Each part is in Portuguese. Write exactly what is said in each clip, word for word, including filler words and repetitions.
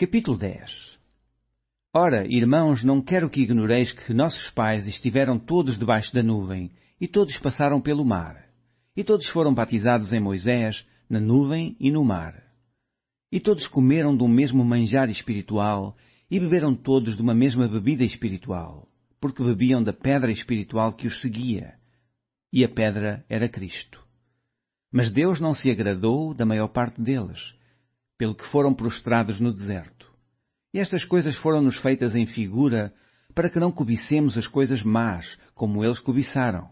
Capítulo dez. Ora, irmãos, não quero que ignoreis que nossos pais estiveram todos debaixo da nuvem, e todos passaram pelo mar. E todos foram batizados em Moisés, na nuvem e no mar. E todos comeram do mesmo manjar espiritual, e beberam todos de uma mesma bebida espiritual, porque bebiam da pedra espiritual que os seguia. E a pedra era Cristo. Mas Deus não se agradou da maior parte deles, pelo que foram prostrados no deserto. E estas coisas foram-nos feitas em figura, para que não cobicemos as coisas más, como eles cobiçaram.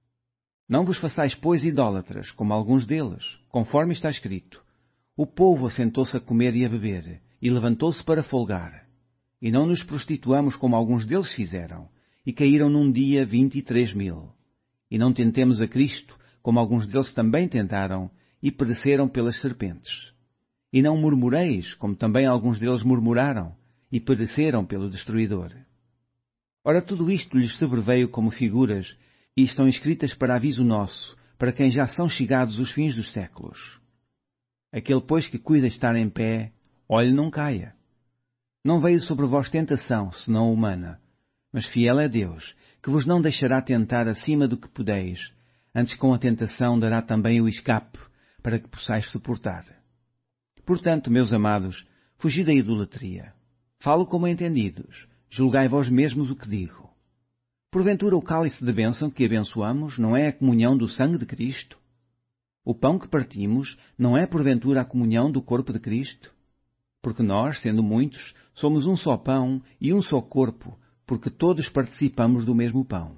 Não vos façais, pois, idólatras, como alguns deles, conforme está escrito. O povo assentou-se a comer e a beber, e levantou-se para folgar. E não nos prostituamos como alguns deles fizeram, e caíram num dia vinte e três mil. E não tentemos a Cristo, como alguns deles também tentaram, e pereceram pelas serpentes. E não murmureis, como também alguns deles murmuraram, e pereceram pelo destruidor. Ora, tudo isto lhes sobreveio como figuras, e estão escritas para aviso nosso, para quem já são chegados os fins dos séculos. Aquele, pois, que cuida estar em pé, olhe não caia. Não veio sobre vós tentação, senão humana, mas fiel é Deus, que vos não deixará tentar acima do que podeis, antes com a tentação dará também o escape, para que possais suportar. Portanto, meus amados, fugi da idolatria. Falo como entendidos, julgai vós mesmos o que digo. Porventura o cálice de bênção que abençoamos não é a comunhão do sangue de Cristo? O pão que partimos não é porventura a comunhão do corpo de Cristo? Porque nós, sendo muitos, somos um só pão e um só corpo, porque todos participamos do mesmo pão.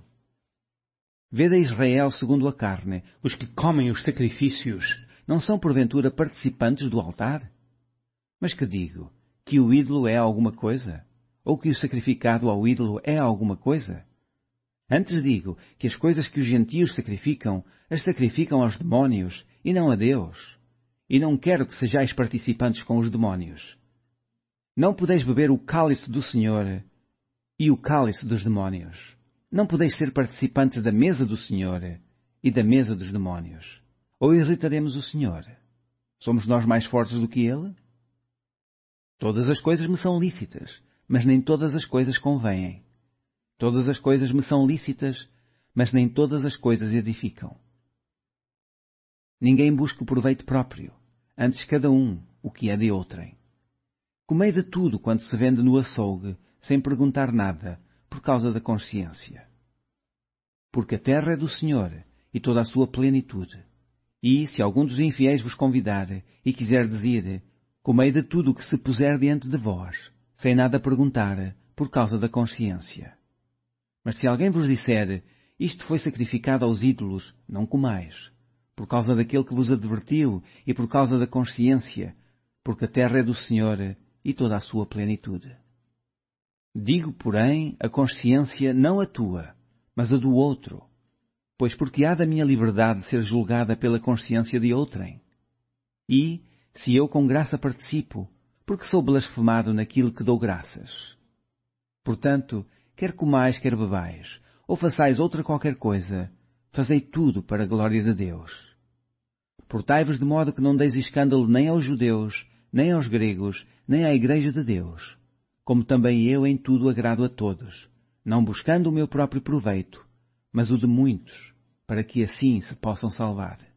Vede a Israel segundo a carne, os que comem os sacrifícios, não são porventura participantes do altar? Mas que digo? Que o ídolo é alguma coisa? Ou que o sacrificado ao ídolo é alguma coisa? Antes digo que as coisas que os gentios sacrificam, as sacrificam aos demónios, e não a Deus. E não quero que sejais participantes com os demónios. Não podeis beber o cálice do Senhor e o cálice dos demónios. Não podeis ser participantes da mesa do Senhor e da mesa dos demónios. Ou irritaremos o Senhor? Somos nós mais fortes do que Ele? Todas as coisas me são lícitas, mas nem todas as coisas convêm. Todas as coisas me são lícitas, mas nem todas as coisas edificam. Ninguém busca o proveito próprio, antes cada um o que é de outrem. Comei de tudo quanto se vende no açougue, sem perguntar nada, por causa da consciência. Porque a terra é do Senhor, e toda a sua plenitude. E, se algum dos infiéis vos convidar, e quiser dizer, comei de tudo o que se puser diante de vós, sem nada perguntar, por causa da consciência. Mas se alguém vos disser, isto foi sacrificado aos ídolos, não comais, por causa daquele que vos advertiu, e por causa da consciência, porque a terra é do Senhor, e toda a sua plenitude. Digo, porém, a consciência não a tua, mas a do outro, pois porque há da minha liberdade ser julgada pela consciência de outrem. E, se eu com graça participo, porque sou blasfemado naquilo que dou graças. Portanto, quer comais, quer bebais, ou façais outra qualquer coisa, fazei tudo para a glória de Deus. Portai-vos de modo que não deis escândalo nem aos judeus, nem aos gregos, nem à Igreja de Deus, como também eu em tudo agrado a todos, não buscando o meu próprio proveito, mas o de muitos, para que assim se possam salvar.